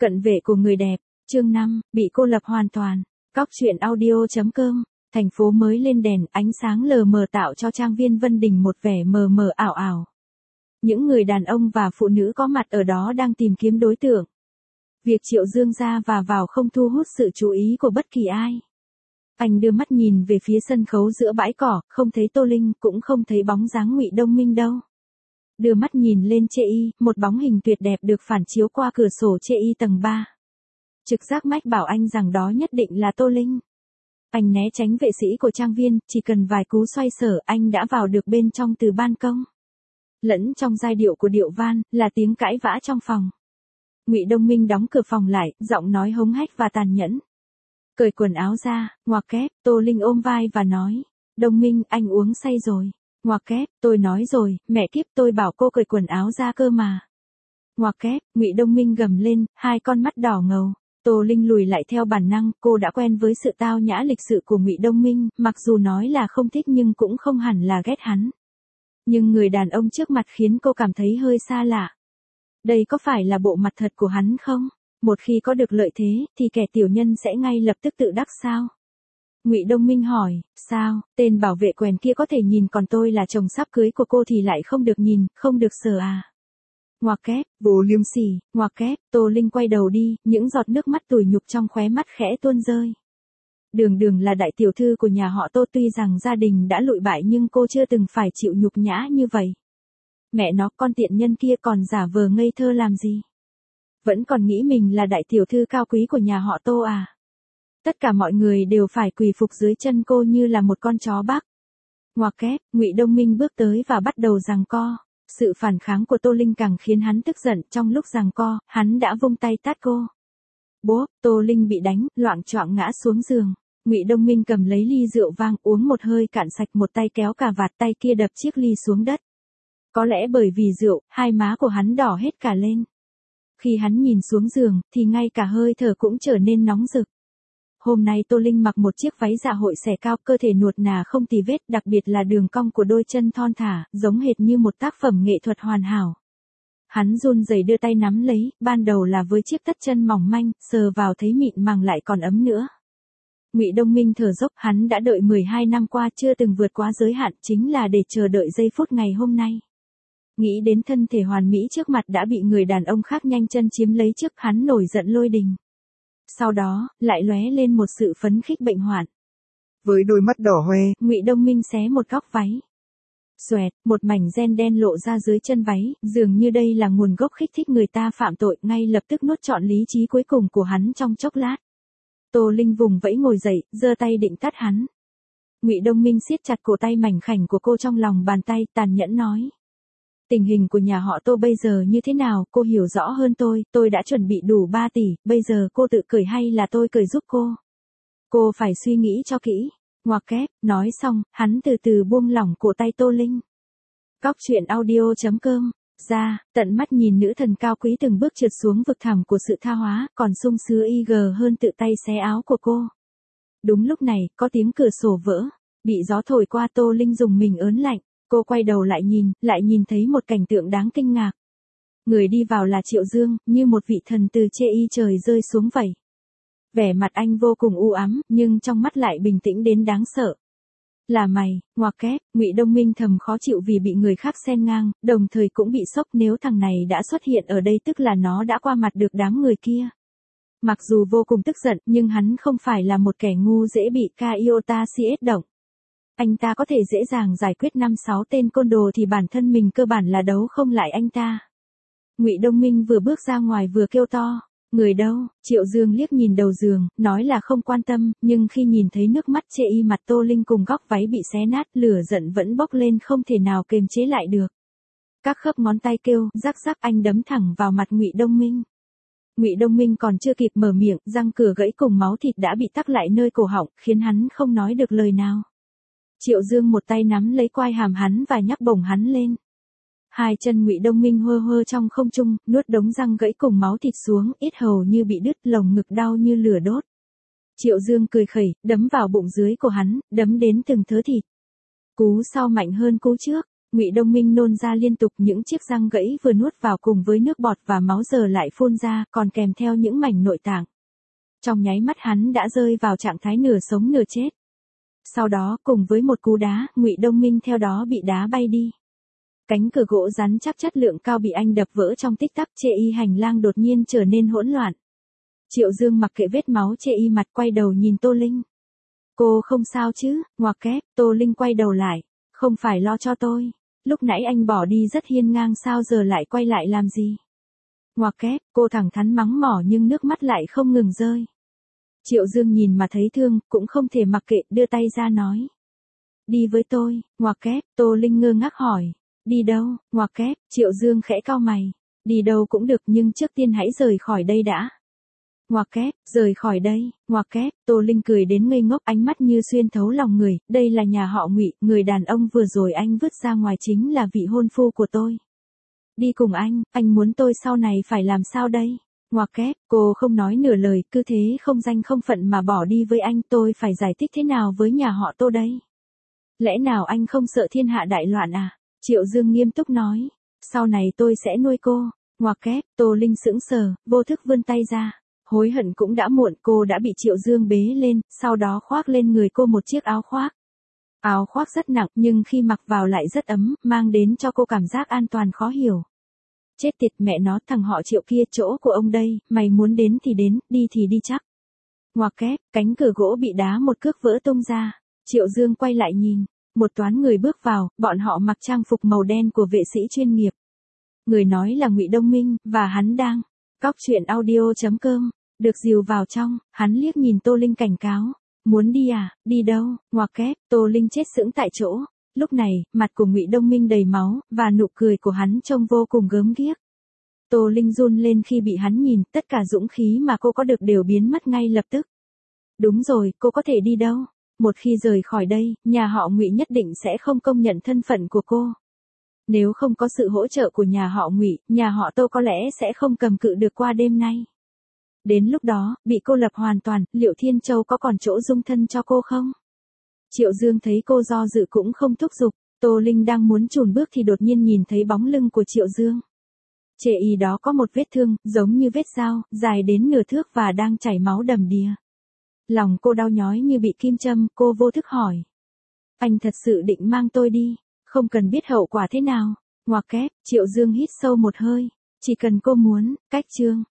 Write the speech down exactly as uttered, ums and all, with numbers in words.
Cận vệ của người đẹp, chương năm, bị cô lập hoàn toàn. Cóc truyện audio chấm com. Thành phố mới lên đèn, ánh sáng lờ mờ tạo cho trang viên Vân Đình một vẻ mờ mờ ảo ảo. Những người đàn ông và phụ nữ có mặt ở đó đang tìm kiếm đối tượng. Việc Triệu Dương ra và vào không thu hút sự chú ý của bất kỳ ai. Anh đưa mắt nhìn về phía sân khấu giữa bãi cỏ, không thấy Tô Linh, cũng không thấy bóng dáng Ngụy Đông Minh đâu. Đưa mắt nhìn lên chê y, một bóng hình tuyệt đẹp được phản chiếu qua cửa sổ chê y tầng ba. Trực giác mách bảo anh rằng đó nhất định là Tô Linh. Anh né tránh vệ sĩ của trang viên, chỉ cần vài cú xoay sở anh đã vào được bên trong từ ban công. Lẫn trong giai điệu của điệu van, là tiếng cãi vã trong phòng. Ngụy Đông Minh đóng cửa phòng lại, giọng nói hống hách và tàn nhẫn. Cởi quần áo ra, ngoặc kép, Tô Linh ôm vai và nói. Đông Minh, anh uống say rồi. Ngoặc kép, tôi nói rồi, mẹ kiếp tôi bảo cô cởi quần áo ra cơ mà. Ngoặc kép, Ngụy Đông Minh gầm lên, hai con mắt đỏ ngầu. Tô Linh lùi lại theo bản năng, cô đã quen với sự tao nhã lịch sự của Ngụy Đông Minh, mặc dù nói là không thích nhưng cũng không hẳn là ghét hắn. Nhưng người đàn ông trước mặt khiến cô cảm thấy hơi xa lạ. Đây có phải là bộ mặt thật của hắn không? Một khi có được lợi thế, thì kẻ tiểu nhân sẽ ngay lập tức tự đắc sao? Ngụy Đông Minh hỏi, sao, tên bảo vệ quèn kia có thể nhìn còn tôi là chồng sắp cưới của cô thì lại không được nhìn, không được sờ à? Ngoặc kép, vô liêm sỉ, ngoặc kép, Tô Linh quay đầu đi, những giọt nước mắt tủi nhục trong khóe mắt khẽ tuôn rơi. Đường Đường là đại tiểu thư của nhà họ Tô, tuy rằng gia đình đã lụi bại nhưng cô chưa từng phải chịu nhục nhã như vậy. Mẹ nó, con tiện nhân kia còn giả vờ ngây thơ làm gì? Vẫn còn nghĩ mình là đại tiểu thư cao quý của nhà họ Tô à? Tất cả mọi người đều phải quỳ phục dưới chân cô như là một con chó Bắc. Ngoặc kép, Ngụy Đông Minh bước tới và bắt đầu giằng co. Sự phản kháng của Tô Linh càng khiến hắn tức giận, trong lúc giằng co, hắn đã vung tay tát cô. Bố, Tô Linh bị đánh, loạng choạng ngã xuống giường. Ngụy Đông Minh cầm lấy ly rượu vang uống một hơi cạn sạch, một tay kéo cà vạt, tay kia đập chiếc ly xuống đất. Có lẽ bởi vì rượu, hai má của hắn đỏ hết cả lên. Khi hắn nhìn xuống giường, thì ngay cả hơi thở cũng trở nên nóng rực. Hôm nay Tô Linh mặc một chiếc váy dạ hội xẻ cao, cơ thể nuột nà không tì vết, đặc biệt là đường cong của đôi chân thon thả, giống hệt như một tác phẩm nghệ thuật hoàn hảo. Hắn run rẩy đưa tay nắm lấy, ban đầu là với chiếc tất chân mỏng manh, sờ vào thấy mịn màng lại còn ấm nữa. Ngụy Đông Minh thở dốc, hắn đã đợi mười hai năm qua chưa từng vượt quá giới hạn, chính là để chờ đợi giây phút ngày hôm nay. Nghĩ đến thân thể hoàn mỹ trước mặt đã bị người đàn ông khác nhanh chân chiếm lấy trước, hắn nổi giận lôi đình. Sau đó, lại lóe lên một sự phấn khích bệnh hoạn. Với đôi mắt đỏ hoe, Ngụy Đông Minh xé một góc váy. Xoẹt, một mảnh ren đen lộ ra dưới chân váy, dường như đây là nguồn gốc kích thích người ta phạm tội, ngay lập tức nuốt trọn lý trí cuối cùng của hắn trong chốc lát. Tô Linh vùng vẫy ngồi dậy, giơ tay định tát hắn. Ngụy Đông Minh siết chặt cổ tay mảnh khảnh của cô trong lòng bàn tay, tàn nhẫn nói. Tình hình của nhà họ Tô bây giờ như thế nào, cô hiểu rõ hơn tôi, tôi đã chuẩn bị đủ ba tỷ, bây giờ cô tự cởi hay là tôi cởi giúp cô? Cô phải suy nghĩ cho kỹ. Ngoặc kép, nói xong, hắn từ từ buông lỏng cổ tay Tô Linh. Cóc truyện audio chấm com. Ra, tận mắt nhìn nữ thần cao quý từng bước trượt xuống vực thẳm của sự tha hóa, còn sung sướng y gờ hơn tự tay xé áo của cô. Đúng lúc này, có tiếng cửa sổ vỡ, bị gió thổi qua, Tô Linh dùng mình ớn lạnh. Cô quay đầu lại nhìn, lại nhìn thấy một cảnh tượng đáng kinh ngạc. Người đi vào là Triệu Dương, như một vị thần từ chê y trời rơi xuống vậy. Vẻ mặt anh vô cùng u ám, nhưng trong mắt lại bình tĩnh đến đáng sợ. Là mày, ngoặc kép, Ngụy Đông Minh thầm khó chịu vì bị người khác xen ngang, đồng thời cũng bị sốc, nếu thằng này đã xuất hiện ở đây tức là nó đã qua mặt được đám người kia. Mặc dù vô cùng tức giận, nhưng hắn không phải là một kẻ ngu dễ bị Kaiota siết động. Anh ta có thể dễ dàng giải quyết năm sáu tên côn đồ thì bản thân mình cơ bản là đấu không lại anh ta. Ngụy Đông Minh vừa bước ra ngoài vừa kêu to, người đâu? Triệu Dương liếc nhìn đầu giường, nói là không quan tâm, nhưng khi nhìn thấy nước mắt chê y mặt Tô Linh cùng góc váy bị xé nát, lửa giận vẫn bốc lên không thể nào kềm chế lại được. Các khớp ngón tay kêu, rắc rắc, anh đấm thẳng vào mặt Ngụy Đông Minh. Ngụy Đông Minh còn chưa kịp mở miệng, răng cửa gãy cùng máu thịt đã bị tắc lại nơi cổ họng, khiến hắn không nói được lời nào. Triệu Dương một tay nắm lấy quai hàm hắn và nhắc bổng hắn lên. Hai chân Ngụy Đông Minh hơ hơ trong không trung, nuốt đống răng gãy cùng máu thịt xuống, ít hầu như bị đứt, lồng ngực đau như lửa đốt. Triệu Dương cười khẩy, đấm vào bụng dưới của hắn, đấm đến từng thớ thịt. Cú sau mạnh hơn cú trước. Ngụy Đông Minh nôn ra liên tục, những chiếc răng gãy vừa nuốt vào cùng với nước bọt và máu giờ lại phun ra, còn kèm theo những mảnh nội tạng. Trong nháy mắt hắn đã rơi vào trạng thái nửa sống nửa chết. Sau đó, cùng với một cú đá, Ngụy Đông Minh theo đó bị đá bay đi. Cánh cửa gỗ rắn chắc chất lượng cao bị anh đập vỡ trong tích tắc, chê y hành lang đột nhiên trở nên hỗn loạn. Triệu Dương mặc kệ vết máu chê y mặt, quay đầu nhìn Tô Linh. Cô không sao chứ? Ngoặc kép. Tô Linh quay đầu lại. Không phải lo cho tôi. Lúc nãy anh bỏ đi rất hiên ngang, sao giờ lại quay lại làm gì? Ngoặc kép. Cô thẳng thắn mắng mỏ nhưng nước mắt lại không ngừng rơi. Triệu Dương nhìn mà thấy thương, cũng không thể mặc kệ, đưa tay ra nói. Đi với tôi. Ngoặc kép. Tô Linh ngơ ngác hỏi. Đi đâu? Ngoặc kép. Triệu Dương khẽ cau mày. Đi đâu cũng được, nhưng trước tiên hãy rời khỏi đây đã. Ngoặc kép. Rời khỏi đây. Ngoặc kép. Tô Linh cười đến ngây ngốc, ánh mắt như xuyên thấu lòng người. Đây là nhà họ Ngụy, người đàn ông vừa rồi anh vứt ra ngoài chính là vị hôn phu của tôi. Đi cùng anh, anh muốn tôi sau này phải làm sao đây? Ngoặc kép. Cô không nói nửa lời, cứ thế không danh không phận mà bỏ đi với anh, tôi phải giải thích thế nào với nhà họ Tô đây? Lẽ nào anh không sợ thiên hạ đại loạn à? Triệu Dương nghiêm túc nói. Sau này tôi sẽ nuôi cô. Ngoặc kép. Tô Linh sững sờ, vô thức vươn tay ra. Hối hận cũng đã muộn, cô đã bị Triệu Dương bế lên, sau đó khoác lên người cô một chiếc áo khoác. Áo khoác rất nặng, nhưng khi mặc vào lại rất ấm, mang đến cho cô cảm giác an toàn khó hiểu. Chết tiệt mẹ nó, thằng họ Triệu kia, chỗ của ông đây, mày muốn đến thì đến, đi thì đi chắc. Ngoặc kép. Cánh cửa gỗ bị đá một cước vỡ tung ra. Triệu Dương quay lại nhìn. Một toán người bước vào, bọn họ mặc trang phục màu đen của vệ sĩ chuyên nghiệp. Người nói là Ngụy Đông Minh, và hắn đang cóc truyện audio chấm com. Được dìu vào trong, hắn liếc nhìn Tô Linh cảnh cáo. Muốn đi à? Đi đâu? Ngoặc kép. Tô Linh chết sững tại chỗ. Lúc này, mặt của Ngụy Đông Minh đầy máu, và nụ cười của hắn trông vô cùng gớm ghiếc. Tô Linh run lên khi bị hắn nhìn, tất cả dũng khí mà cô có được đều biến mất ngay lập tức. Đúng rồi, cô có thể đi đâu? Một khi rời khỏi đây, nhà họ Ngụy nhất định sẽ không công nhận thân phận của cô. Nếu không có sự hỗ trợ của nhà họ Ngụy, nhà họ Tô có lẽ sẽ không cầm cự được qua đêm nay. Đến lúc đó, bị cô lập hoàn toàn, liệu Thiên Châu có còn chỗ dung thân cho cô không? Triệu Dương thấy cô do dự cũng không thúc giục. Tô Linh đang muốn chùn bước thì đột nhiên nhìn thấy bóng lưng của Triệu Dương. Chê y đó có một vết thương, giống như vết dao, dài đến nửa thước và đang chảy máu đầm đìa. Lòng cô đau nhói như bị kim châm, cô vô thức hỏi. Anh thật sự định mang tôi đi, không cần biết hậu quả thế nào. Ngoặc kép. Triệu Dương hít sâu một hơi. Chỉ cần cô muốn. Cách chương.